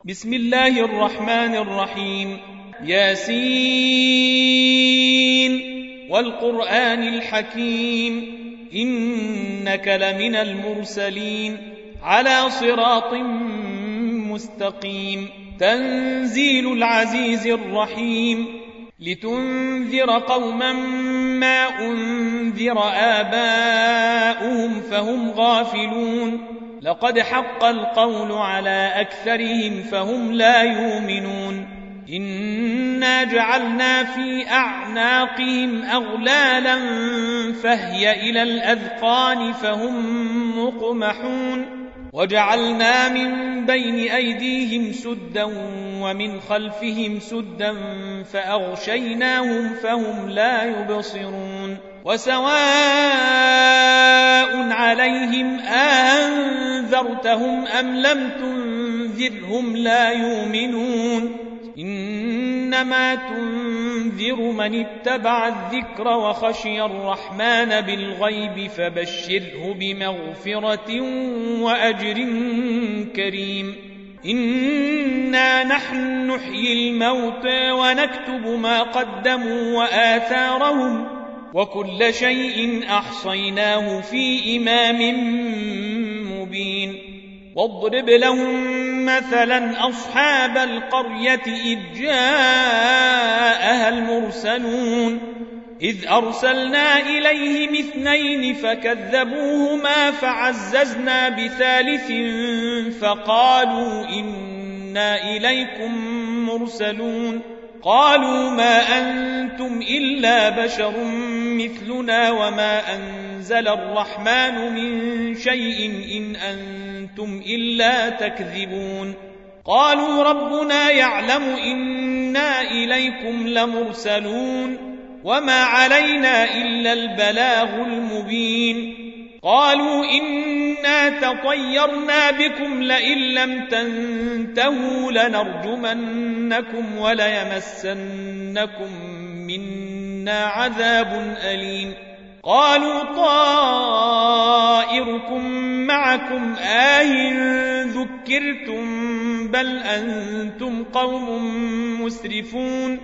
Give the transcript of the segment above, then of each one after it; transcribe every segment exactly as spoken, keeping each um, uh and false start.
بسم الله الرحمن الرحيم. ياسين والقرآن الحكيم إنك لمن المرسلين على صراط مستقيم. تنزيل العزيز الرحيم لتنذر قوما ما أنذر آباؤهم فهم غافلون. لقد حق القول على أكثرهم فهم لا يؤمنون. إنا جعلنا في أعناقهم أغلالا فهي إلى الأذقان فهم مقمحون. وجعلنا من بين أيديهم سدا ومن خلفهم سدا فأغشيناهم فهم لا يبصرون. وسواء عليهم أنذرتهم أم لم تنذرهم لا يؤمنون. إنما تنذر من اتبع الذكر وخشي الرحمن بالغيب فبشره بمغفرة وأجر كريم. إنا نحن نحيي الموتى ونكتب ما قدموا وآثارهم وكل شيء أحصيناه في إمام مبين. واضرب لهم مثلا أصحاب القرية إذ جاءها المرسلون إذ أرسلنا إليهم اثنين فكذبوهما فعززنا بثالث فقالوا إنا إليكم مرسلون. قالوا ما أنتم إلا بشر مثلنا وما أنزل الرحمن من شيء إن أنتم إلا تكذبون. قالوا ربنا يعلم إنا إليكم لمرسلون وما علينا إلا البلاغ المبين. قالوا إنا تطيرنا بكم لئن لم تنتهوا لنرجمنكم وليمسنكم منا عذاب أليم. قالوا طائركم معكم آه ذكرتم بل أنتم قوم مسرفون.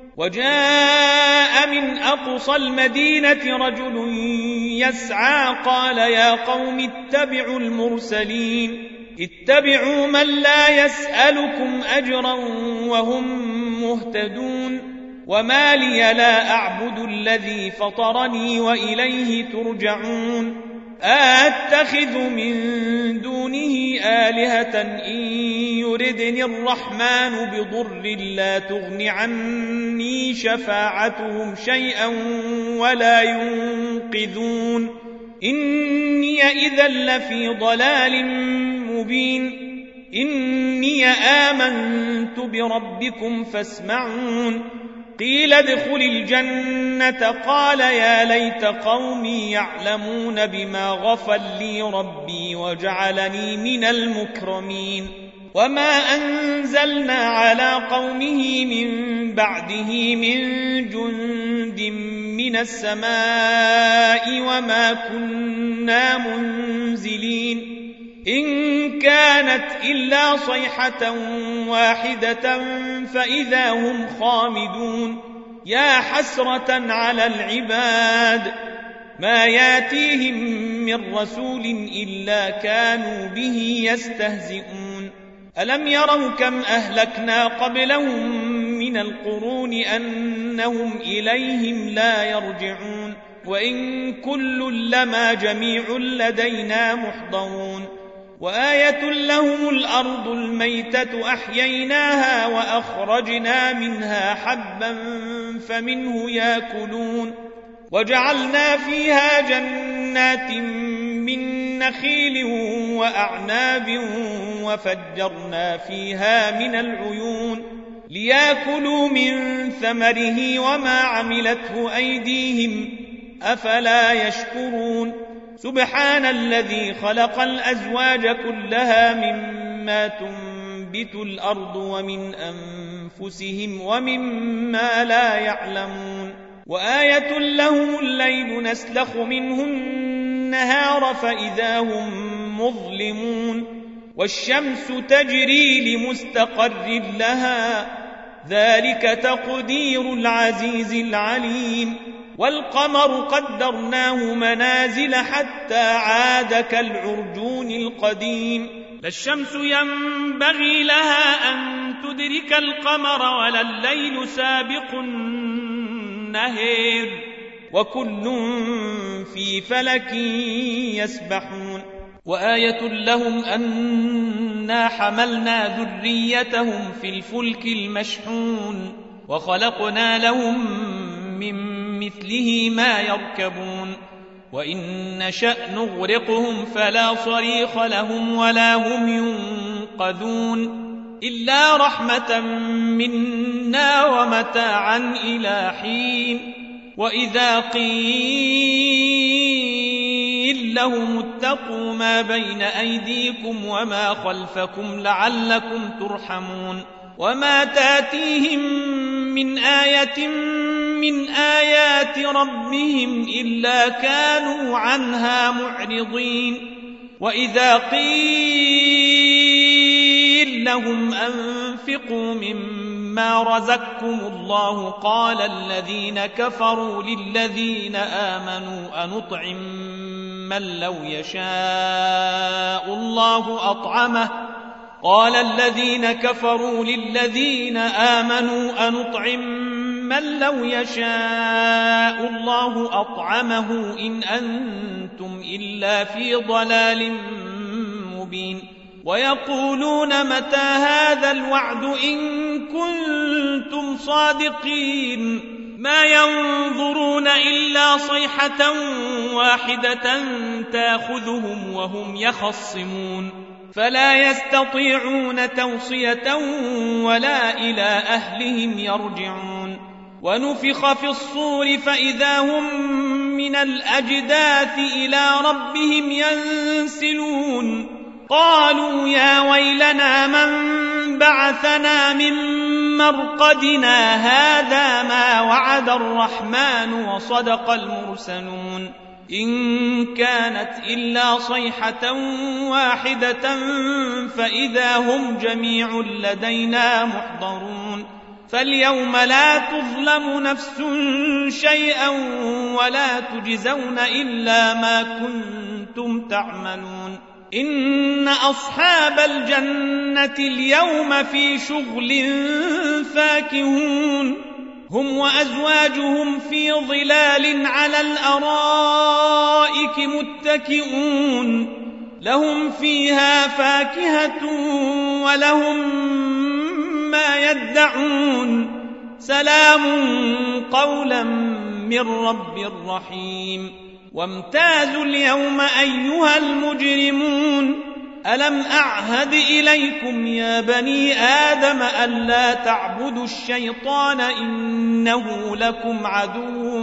وجاء من أقصى المدينة رجل يسعى قال يا قوم اتبعوا المرسلين اتبعوا من لا يسألكم أجرا وهم مهتدون. وما لي لا أعبد الذي فطرني وإليه ترجعون. أتخذ من دونه آلهة إن يردني الرحمن بضر لا تغن عني شفاعتهم شيئا ولا ينقذون. إني إذا لفي ضلال مبين. إني آمنت بربكم فاسمعون. قيل ادخل الجنة قال يا ليت قومي يعلمون بما غفر لي ربي وجعلني من المكرمين. وما أنزلنا على قومه من بعده من جند من السماء وما كنا منزلين. إن كانت إلا صيحة واحدة فإذا هم خامدون. يا حسرة على العباد ما ياتيهم من رسول إلا كانوا به يستهزئون. ألم يروا كم أهلكنا قبلهم من القرون أنهم إليهم لا يرجعون. وإن كل لما جميع لدينا محضرون. وآية لهم الأرض الميتة أحييناها وأخرجنا منها حبا فمنه يأكلون. وجعلنا فيها جنات من نخيل وأعناب وفجرنا فيها من العيون ليأكلوا من ثمره وما عملته أيديهم أفلا يشكرون. سبحان الذي خلق الأزواج كلها مما تنبت الأرض ومن أنفسهم ومما لا يعلمون. وآية لهم الليل نسلخ منه النهار فإذا هم مظلمون. والشمس تجري لمستقر لها ذلك تقدير العزيز العليم والقمر قدرناه منازل حتى عاد كالعرجون القديم لا الشمس ينبغي لها أن تدرك القمر ولا الليل سابق النهار وكل في فلك يسبحون وآية لهم أنا حملنا ذريتهم في الفلك المشحون وخلقنا لهم من مثله ما يركبون وإن نشأ نغرقهم فلا صريخ لهم ولا هم ينقذون إلا رحمة منا ومتاعا إلى حين وإذا قيل لهم اتقوا ما بين أيديكم وما خلفكم لعلكم ترحمون وما تاتيهم من آية من آيات ربهم إلا كانوا عنها معرضين وإذا قيل لهم أنفقوا مما رزقكم الله قال الذين كفروا للذين آمنوا أنطعم من لو يشاء الله أطعمه قال الذين كفروا للذين آمنوا أنطعم من لو يشاء الله أطعمه إن أنتم إلا في ضلال مبين ويقولون متى هذا الوعد إن كنتم صادقين ما ينظرون إلا صيحة واحدة تأخذهم وهم يخصمون فلا يستطيعون توصية ولا إلى أهلهم يرجعون ونفخ في الصور فإذا هم من الأجداث إلى ربهم ينسلون قالوا يا ويلنا من بعثنا من مرقدنا هذا ما وعد الرحمن وصدق المرسلون إن كانت إلا صيحة واحدة فإذا هم جميع لدينا محضرون فاليوم لا تظلم نفس شيئا ولا تجزون إلا ما كنتم تعملون إن أصحاب الجنة اليوم في شغل فاكهون هم وأزواجهم في ظلال على الأرائك متكئون لهم فيها فاكهة ولهم ما يدعون سلام قولا من رب رحيم وامتازوا اليوم أيها المجرمون ألم أعهد إليكم يا بني آدم ألا تعبدوا الشيطان إنه لكم عدو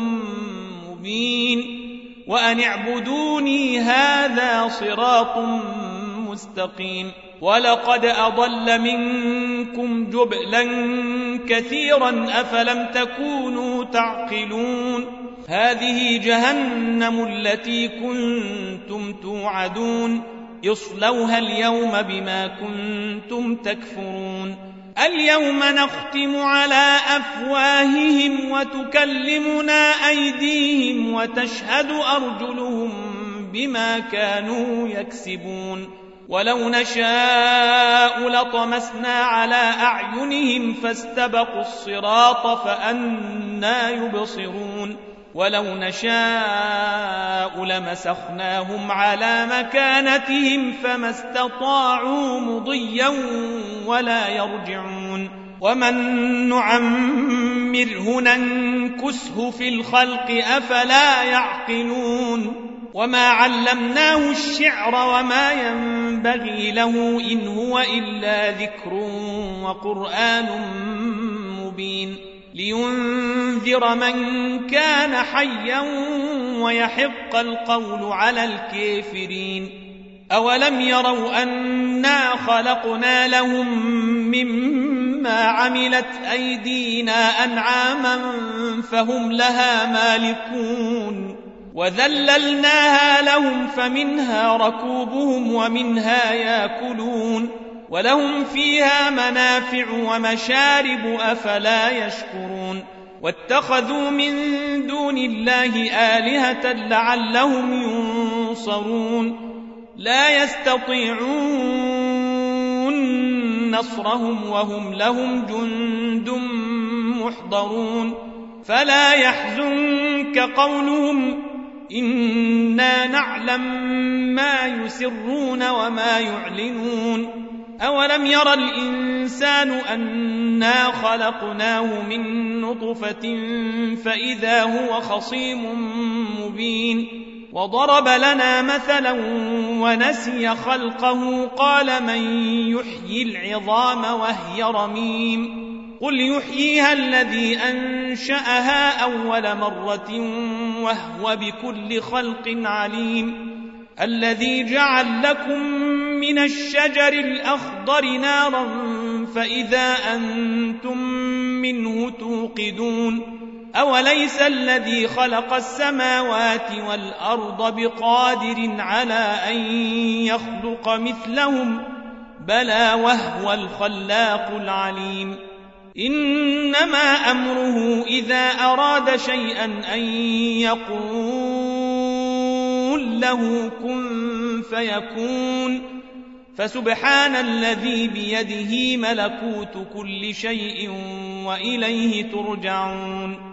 مبين وأن اعبدوني هذا صراط مستقيم ولقد أضل منكم جبلا كثيرا أفلم تكونوا تعقلون هذه جهنم التي كنتم توعدون اصلوها اليوم بما كنتم تكفرون اليوم نختم على أفواههم وتكلمنا أيديهم وتشهد أرجلهم بما كانوا يكسبون ولو نشاء لطمسنا على أعينهم فاستبقوا الصراط فأنى يبصرون ولو نشاء لمسخناهم على مكانتهم فما استطاعوا مضيا ولا يرجعون ومن نعمره ننكسه في الخلق أفلا يعقلون وما علمناه الشعر وما ينبغي له إن هو إلا ذكر وقرآن مبين لينذر من كان حيا ويحق القول على الكافرين أولم يروا أنا خلقنا لهم مما عملت أيدينا أنعاما فهم لها مالكون وذللناها لهم فمنها ركوبهم ومنها ياكلون ولهم فيها منافع ومشارب أفلا يشكرون واتخذوا من دون الله آلهة لعلهم ينصرون لا يستطيعون نصرهم وهم لهم جند محضرون فلا يحزنك قولهم إنا نعلم ما يسرون وما يعلنون أولم ير الإنسان أنا خلقناه من نطفة فإذا هو خصيم مبين وضرب لنا مثلا ونسي خلقه قال من يحيي العظام وهي رميم قل يحييها الذي أنشأها أول مرة وهو بكل خلق عليم الذي جعل لكم من الشجر الأخضر نارا فإذا أنتم منه توقدون أوليس الذي خلق السماوات والأرض بقادر على أن يخلق مثلهم بلى وهو الخلاق العليم إنما أمره إذا أراد شيئا أن يقول له كن فيكون فسبحان الذي بيده ملكوت كل شيء وإليه ترجعون